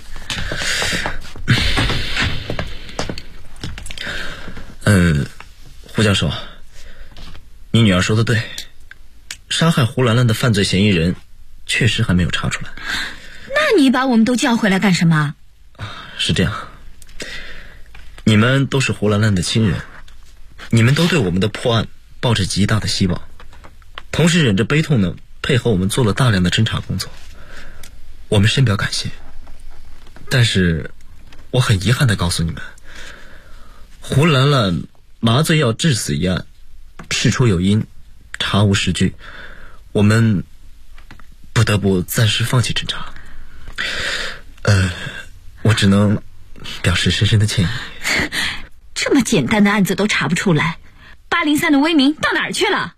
胡教授，你女儿说的对，杀害胡兰兰的犯罪嫌疑人确实还没有查出来。 那你把我们都叫回来干什么？ 是这样，你们都是胡兰兰的亲人，你们都对我们的破案抱着极大的希望，同时忍着悲痛呢，配合我们做了大量的侦查工作，我们深表感谢。但是我很遗憾地告诉你们，胡兰兰麻醉药致死一案事出有因，查无实据，我们不得不暂时放弃侦查。我只能表示深深的歉意。 这么简单的案子都查不出来，803的威名到哪儿去了？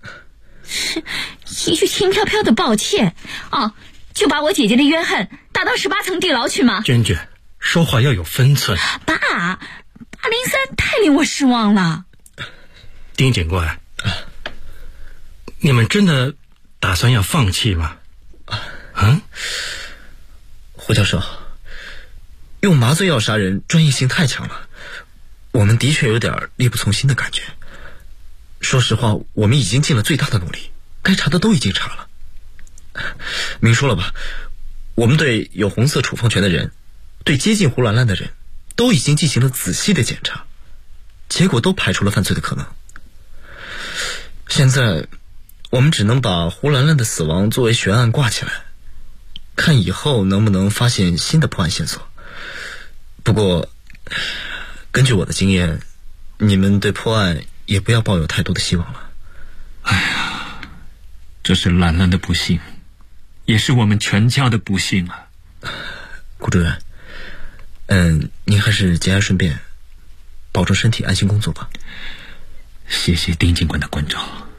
一句轻飘飘的抱歉就把我姐姐的冤恨打到18层地牢去吗？ 娟娟，说话要有分寸。 爸，803太令我失望了。 丁警官，你们真的打算要放弃吗？ 胡教授， 用麻醉药杀人专业性太强了，我们的确有点力不从心的感觉。说实话，我们已经尽了最大的努力，该查的都已经查了。明说了吧，我们对有红色处方权的人，对接近胡兰兰的人，都已经进行了仔细的检查，结果都排除了犯罪的可能。现在我们只能把胡兰兰的死亡作为悬案挂起来，看以后能不能发现新的破案线索。不过根据我的经验，你们对破案也不要抱有太多的希望了。 哎呀，这是兰兰的不幸，也是我们全家的不幸啊。 顾主任，您还是节哀顺变，保重身体，安心工作吧。 谢谢丁警官的关照。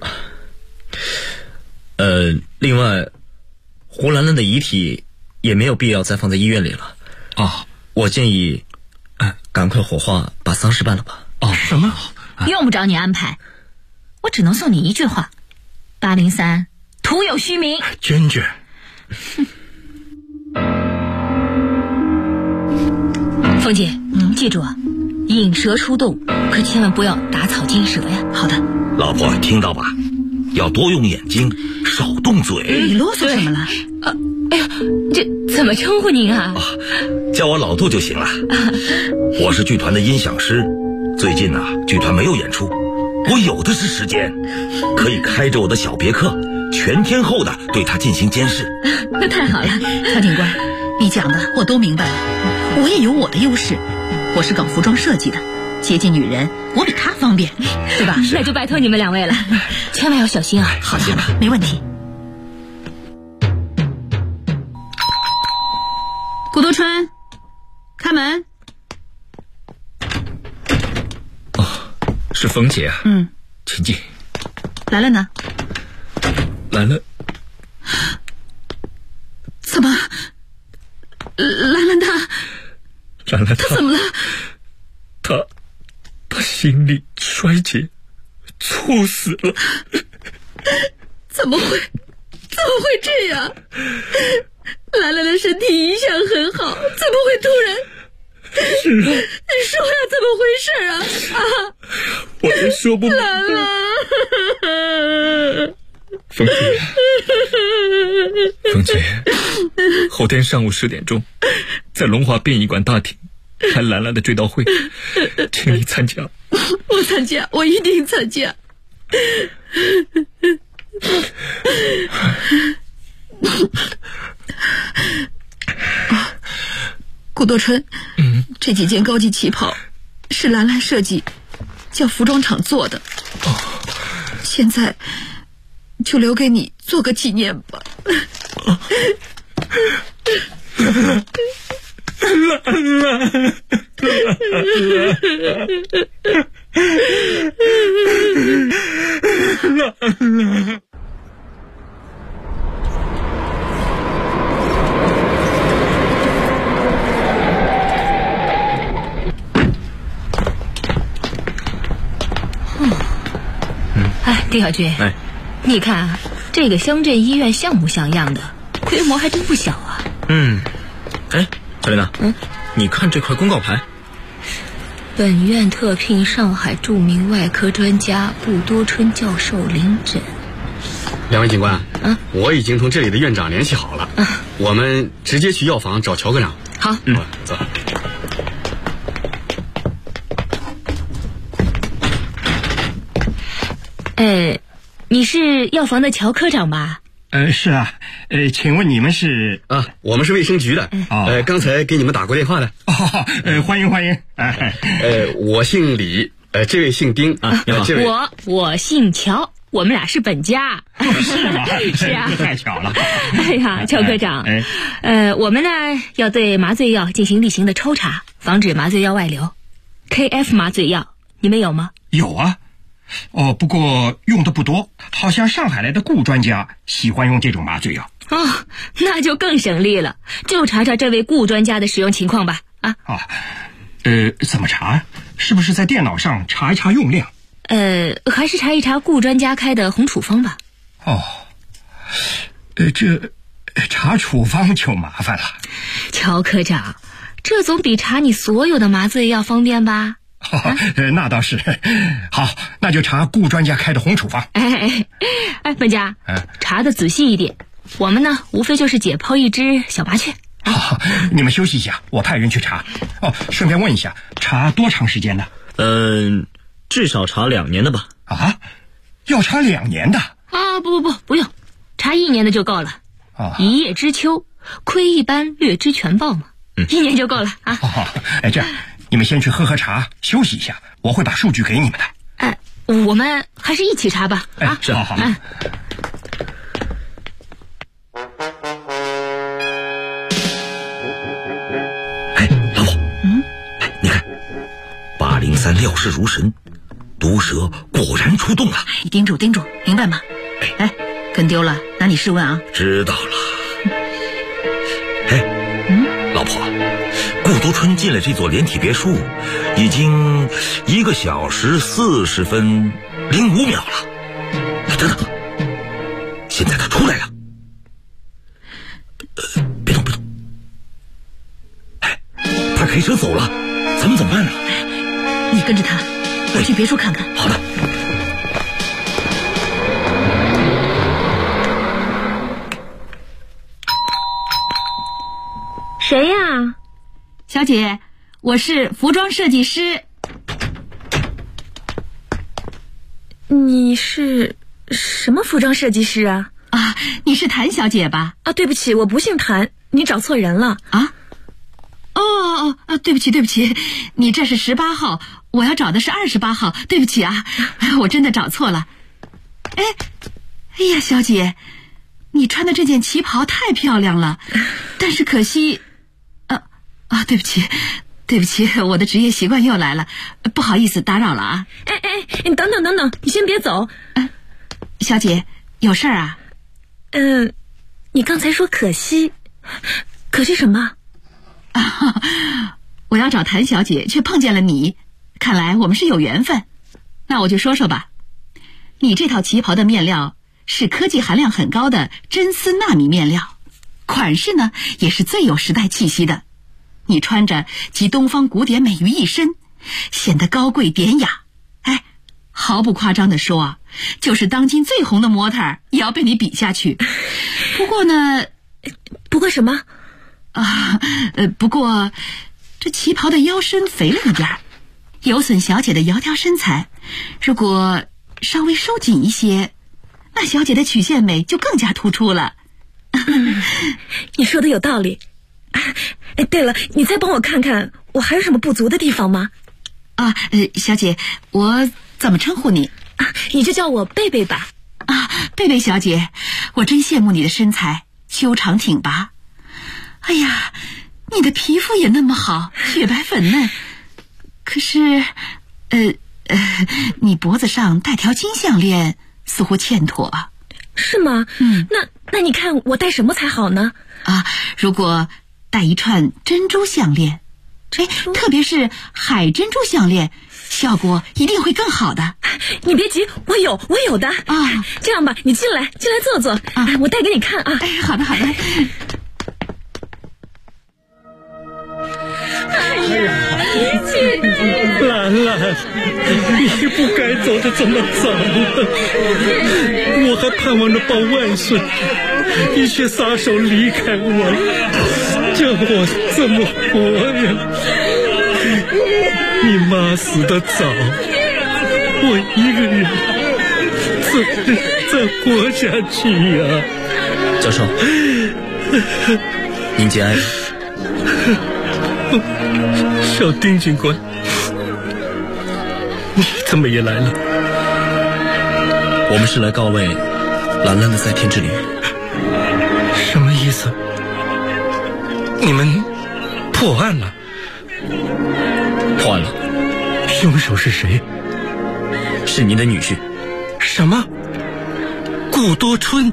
另外，胡兰兰的遗体也没有必要再放在医院里了。我建议赶快火化，把丧事办了吧。 什么？用不着你安排，我只能送你一句话：803徒有虚名。 娟娟， 凤姐，记住啊，引蛇出洞，可千万不要打草惊蛇呀。好的。 老婆听到吧？要多用眼睛，少动嘴。 你啰嗦什么了？哎呀，这怎么称呼您啊？ 叫我老杜就行了。我是剧团的音响师，最近剧团没有演出，我有的是时间，可以开着我的小别克，全天候的对他进行监视。 那太好了。 曹警官，你讲的我都明白了，我也有我的优势，我是搞服装设计的，接近女人我比他方便，对吧？ 那就拜托你们两位了，千万要小心啊。 好的，没问题。 顾多春，开门。 是冯姐啊。请进。 兰兰呢？ 兰兰？ 怎么？兰兰她怎么了？ 她心力衰竭，猝死了。 怎么会这样？兰兰的身体一向很好，怎么会突然？ 是啊， 说呀，怎么回事啊？ 我也说不明白。 兰兰， 冯姐，后天上午10点钟，在龙华殡仪馆大厅开兰兰的追悼会，请你参加。 我参加，我一定参加。顾多春，这几件高级旗袍是兰兰设计，叫服装厂做的。现在就留给你做个纪念吧。 丁小军，你看啊，这个乡镇医院像模像样的，规模还真不小啊。 小丽娜，你看这块公告牌。 本院特聘上海著名外科专家顾多春教授临诊。 两位警官，我已经同这里的院长联系好了，我们直接去药房找乔科长。 好， 走。 你是药房的乔科长吧？ 是啊。请问你们是？ 我们是卫生局的。刚才给你们打过电话的。 欢迎。 我姓李，这位姓丁啊。这位我姓乔，我们俩是本家。 是吗？ 是啊， 太巧了。 哎呀，乔科长，我们呢要对麻醉药进行例行的抽查，防止麻醉药外流。KF 麻醉药你们有吗？ 有啊。不过用的不多，好像上海来的顾专家喜欢用这种麻醉药。 那就更省力了，就查查这位顾专家的使用情况吧。 怎么查？是不是在电脑上查一查用量？ 还是查一查顾专家开的红处方吧。 这查处方就麻烦了。 乔科长， 这总比查你所有的麻醉药方便吧？ 那倒是。好，那就查顾专家开的红处方。 本家，查的仔细一点。我们呢，无非就是解剖一只小麻雀。 好，你们休息一下，我派人去查。顺便问一下，查多长时间呢？ 至少查2年的吧。 啊，要查2年的？ 不用，查1年的就够了。一叶知秋，窥一斑略知全豹嘛。1年就够了啊。 好，这样，你们先去喝茶，休息一下，我会把数据给你们的。 我们还是一起查吧。 是好。 老婆，你看，803料事如神，毒蛇果然出动了。 盯住，明白吗？跟丢了，拿你试问啊。 知道了。老婆，顾多春进了这座连体别墅，已经1个小时40分05秒了。等等，现在他出来了。别动。他开车走了，咱们怎么办呢？ 你跟着他，我去别墅看看。 好的。 谁呀？ 小姐，我是服装设计师。 你是什么服装设计师啊？ 你是谭小姐吧？ 对不起，我不姓谭，你找错人了。 对不起，你这是18号，我要找的是28号，对不起啊，我真的找错了。哎呀，小姐，你穿的这件旗袍太漂亮了，但是可惜，对不起，我的职业习惯又来了，不好意思打扰了啊。 你等等，你先别走。 小姐，有事儿啊？ 你刚才说可惜什么？ 我要找谭小姐，却碰见了你，看来我们是有缘分。那我就说说吧，你这套旗袍的面料是科技含量很高的真丝纳米面料，款式呢也是最有时代气息的。你穿着集东方古典美于一身，显得高贵典雅。毫不夸张地说啊，就是当今最红的模特也要被你比下去。不过呢， 不过什么？ 不过这旗袍的腰身肥了一点，有损小姐的窈窕身材。如果稍微收紧一些，那小姐的曲线美就更加突出了。 你说的有道理。对了，你再帮我看看，我还有什么不足的地方吗？ 小姐，我怎么称呼你？ 你就叫我贝贝吧。 贝贝小姐，我真羡慕你的身材，修长挺拔。哎呀，你的皮肤也那么好，雪白粉嫩。可是，你脖子上戴条金项链似乎欠妥。 是吗？那你看我戴什么才好呢？ 如果戴一串珍珠项链，特别是海珍珠项链，效果一定会更好的。 你别急，我有的。这样吧，你进来坐坐。我戴给你看啊。 好的。 兰兰，你不该走得这么早的，我还盼望着抱万岁，你却撒手离开我，叫我怎么活呀？你妈死得早，我一个人再活下去呀。 教授，您节哀。 小丁警官，你怎么也来了？ 我们是来告慰兰兰的在天之灵。 什么意思？你们破案了？ 破案了。 凶手是谁？ 是您的女婿。 什么？顾多春？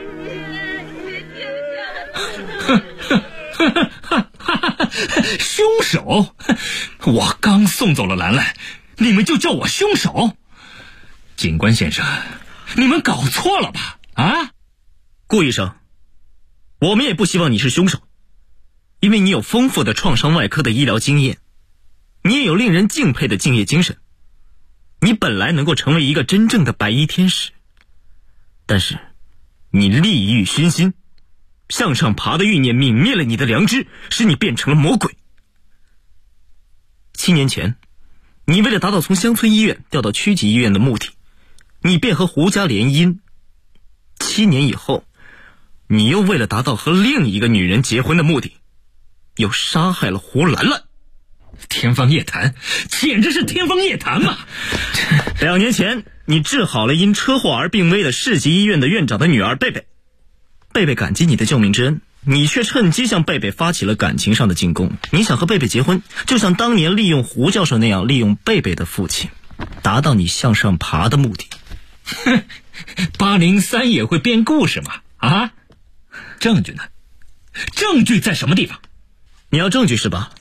凶手？我刚送走了兰兰，你们就叫我凶手？警官先生，你们搞错了吧？ 顾医生，我们也不希望你是凶手， 因为你有丰富的创伤外科的医疗经验，你也有令人敬佩的敬业精神，你本来能够成为一个真正的白衣天使，但是你利欲熏心，向上爬的欲念泯灭了你的良知，使你变成了魔鬼。7年前，你为了达到从乡村医院调到区级医院的目的，你便和胡家联姻。7年以后，你又为了达到和另一个女人结婚的目的，又杀害了胡兰兰。 天方夜谭，简直是天方夜谭嘛 ！2年前，你治好了因车祸而病危的市级医院的院长的女儿贝贝。贝贝感激你的救命之恩，你却趁机向贝贝发起了感情上的进攻。你想和贝贝结婚，就像当年利用胡教授那样利用贝贝的父亲，达到你向上爬的目的。 803也会编故事嘛？啊？证据呢？证据在什么地方？ 你要证据是吧？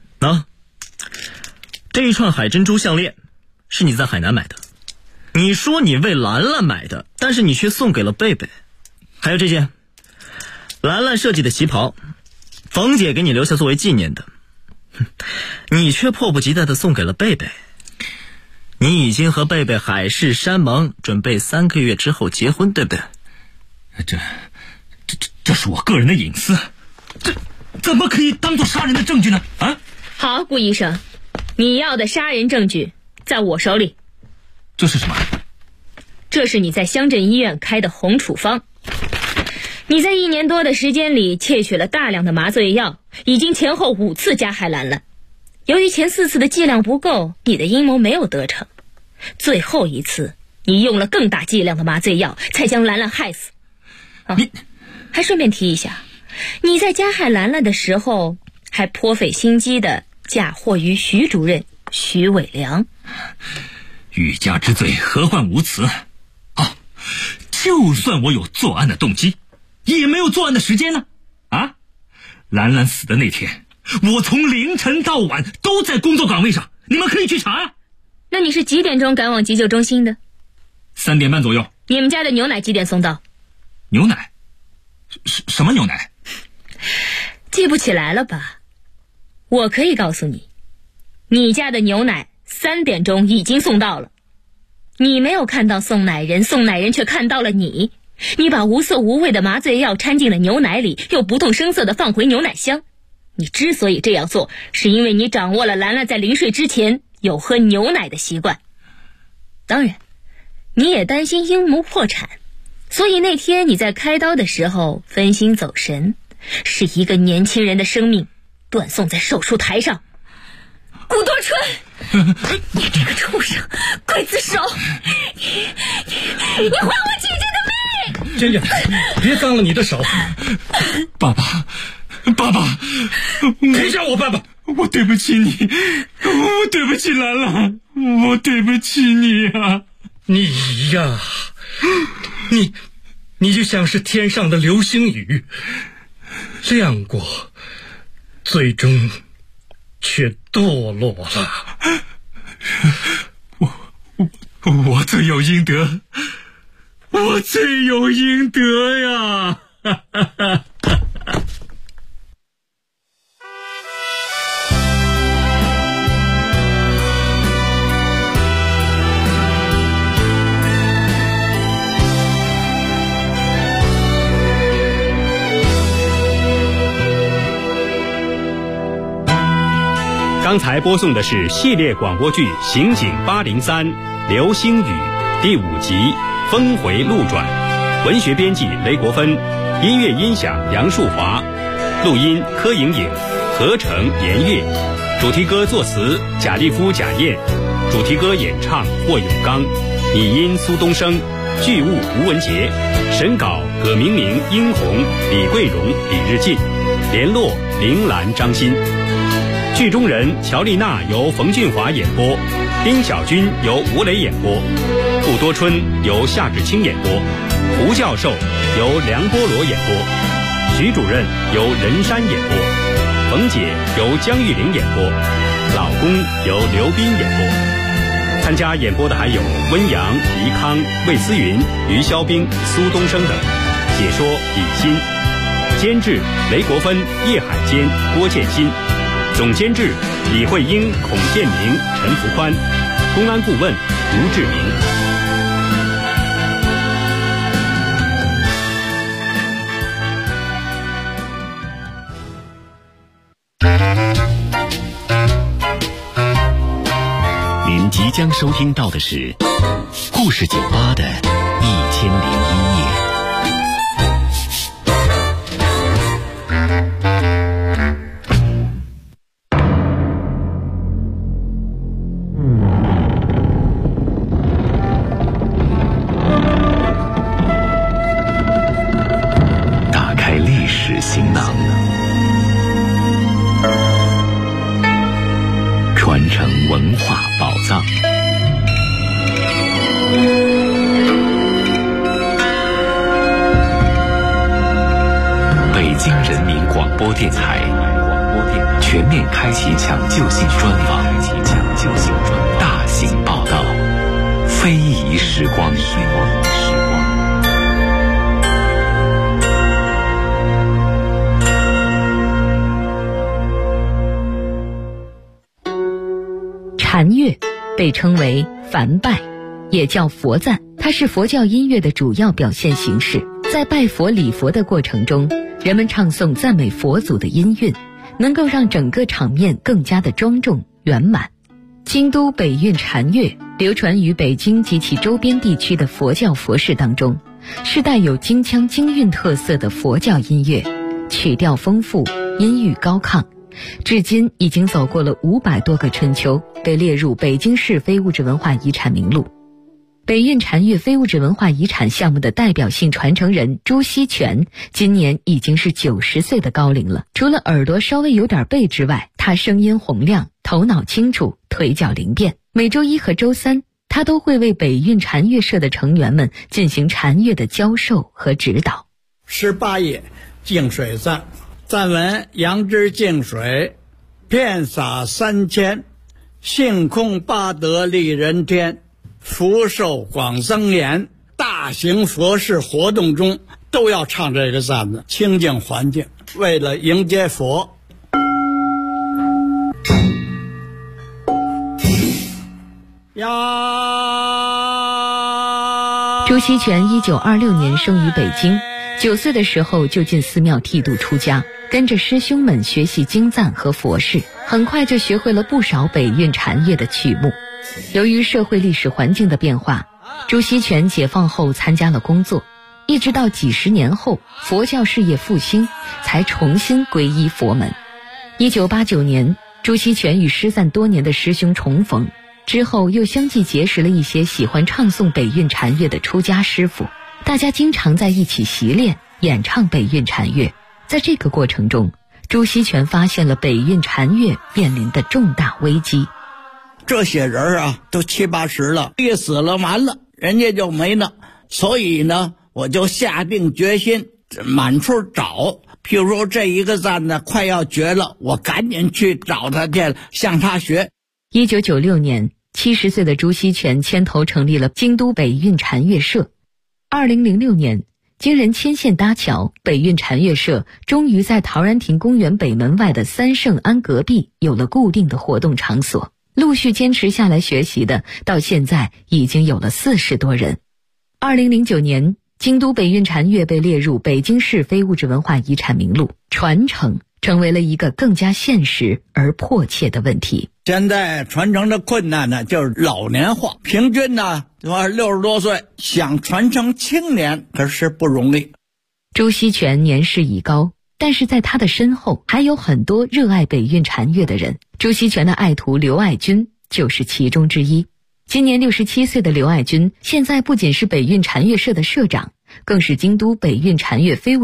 这一串海珍珠项链是你在海南买的，你说你为兰兰买的，但是你却送给了贝贝。还有这件兰兰设计的旗袍，冯姐给你留下作为纪念的，你却迫不及待地送给了贝贝。你已经和贝贝海誓山盟，准备3个月之后结婚，对不对？ 这是我个人的隐私，这怎么可以当作杀人的证据呢？啊！ 好，顾医生，你要的杀人证据在我手里。 这是什么？ 这是你在乡镇医院开的红处方。你在1年多的时间里窃取了大量的麻醉药，已经前后5次加害兰兰。由于前4次的剂量不够，你的阴谋没有得逞。最后一次，你用了更大剂量的麻醉药，才将兰兰害死。你还顺便提一下，你在加害兰兰的时候，还颇费心机的嫁祸于徐主任徐伟良。 欲加之罪，何患无辞？就算我有作案的动机，也没有作案的时间呢。啊，兰兰死的那天，我从凌晨到晚都在工作岗位上，你们可以去查啊。 那你是几点钟赶往急救中心的 ？3点半左右。 你们家的牛奶几点送到？ 牛奶？什么牛奶？ 记不起来了吧？我可以告诉你，你家的牛奶3点钟已经送到了。你没有看到送奶人，送奶人却看到了你。你把无色无味的麻醉药掺进了牛奶里，又不动声色地放回牛奶箱。你之所以这样做，是因为你掌握了兰兰在临睡之前有喝牛奶的习惯。当然，你也担心阴谋破产，所以那天你在开刀的时候分心走神，是一个年轻人的生命断送在手术台上。顾多春，你这个畜生，刽子手，你还我姐姐的命！ 娟娟，别脏了你的手。 爸爸， 别叫我爸爸， 我对不起你，我对不起兰兰，我对不起你啊！ 你呀，你就像是天上的流星雨，亮过，最终却堕落了。 我罪有应得，我罪有应得呀！ 刚才播送的是系列广播剧《刑警803流星雨》第5集《峰回路转》，文学编辑雷国芬，音乐音响杨树华，录音柯莹莹，合成严月，主题歌作词贾立夫、贾燕，主题歌演唱霍永刚，拟音苏东升，剧务吴文杰，审稿葛明明、殷红、李桂荣、李日进，联络铃兰、张欣。剧中人乔丽娜由冯俊华演播，丁小军由吴磊演播，顾多春由夏志清演播，胡教授由梁波罗演播，徐主任由任山演播，冯姐由江玉玲演播，老公由刘斌演播。参加演播的还有温阳、黎康、魏思云、于肖兵、苏东升等。解说李欣。 监制雷国芬、叶海坚、郭建新，总监制李慧英、孔建明、陈福宽，公安顾问卢志明。 您即将收听到的是故事酒吧的1001夜。打开历史行囊，传承文化宝藏。北京人民广播电台全面开启抢救性专访，大型报道，非遗时光。 禅乐被称为梵拜，也叫佛赞，它是佛教音乐的主要表现形式。在拜佛礼佛的过程中，人们唱诵赞美佛祖的音韵，能够让整个场面更加的庄重圆满。京都北韵禅乐流传于北京及其周边地区的佛教佛事当中，是带有京腔京韵特色的佛教音乐，曲调丰富，音域高亢，至今已经走过了500多个春秋，被列入北京市非物质文化遗产名录。北韵禅乐非物质文化遗产项目的代表性传承人朱锡全今年已经是90岁的高龄了。除了耳朵稍微有点背之外，他声音洪亮，头脑清楚，腿脚灵便。每周一和周三，他都会为北韵禅乐社的成员们进行禅乐的教授和指导。 18页净水赞，赞文：杨枝净水，遍洒3000，性空八德利人天，福寿广增延。大型佛事活动中都要唱这个赞子，清净环境，为了迎接佛。 朱锡全1926年生于北京，9岁的时候就进寺庙剃度出家，跟着师兄们学习经赞和佛事，很快就学会了不少北韵禅乐的曲目。由于社会历史环境的变化，朱锡全解放后参加了工作，一直到几十年后佛教事业复兴，才重新皈依佛门。1989年，朱锡全与失散多年的师兄重逢，之后又相继结识了一些喜欢唱诵北韵禅乐的出家师傅，大家经常在一起习练演唱北韵禅乐。在这个过程中，朱锡全发现了北韵禅乐面临的重大危机。 这些人啊，都70、80了，一死了完了，人家就没了。所以呢，我就下定决心满处找。譬如说这一个赞呢快要绝了，我赶紧去找他去，向他学。 1996年，70岁的朱锡全牵头成立了京都北韵禅乐社。2006年，经人牵线搭桥，北韵禅乐社终于在陶然亭公园北门外的三圣庵隔壁有了固定的活动场所。陆续坚持下来学习的，到现在已经有了40多人。2009年，京都北韵禅乐被列入北京市非物质文化遗产名录，传承成为了一个更加现实而迫切的问题。 现在传承的困难呢，就是老年化，平均呢60多岁，想传承青年可是不容易。 朱锡全年事已高，但是在他的身后还有很多热爱北韵禅乐的人。朱锡全的爱徒刘爱军就是其中之一。今年67岁的刘爱军，现在不仅是北韵禅乐社的社长，更是京都北韵禅乐非物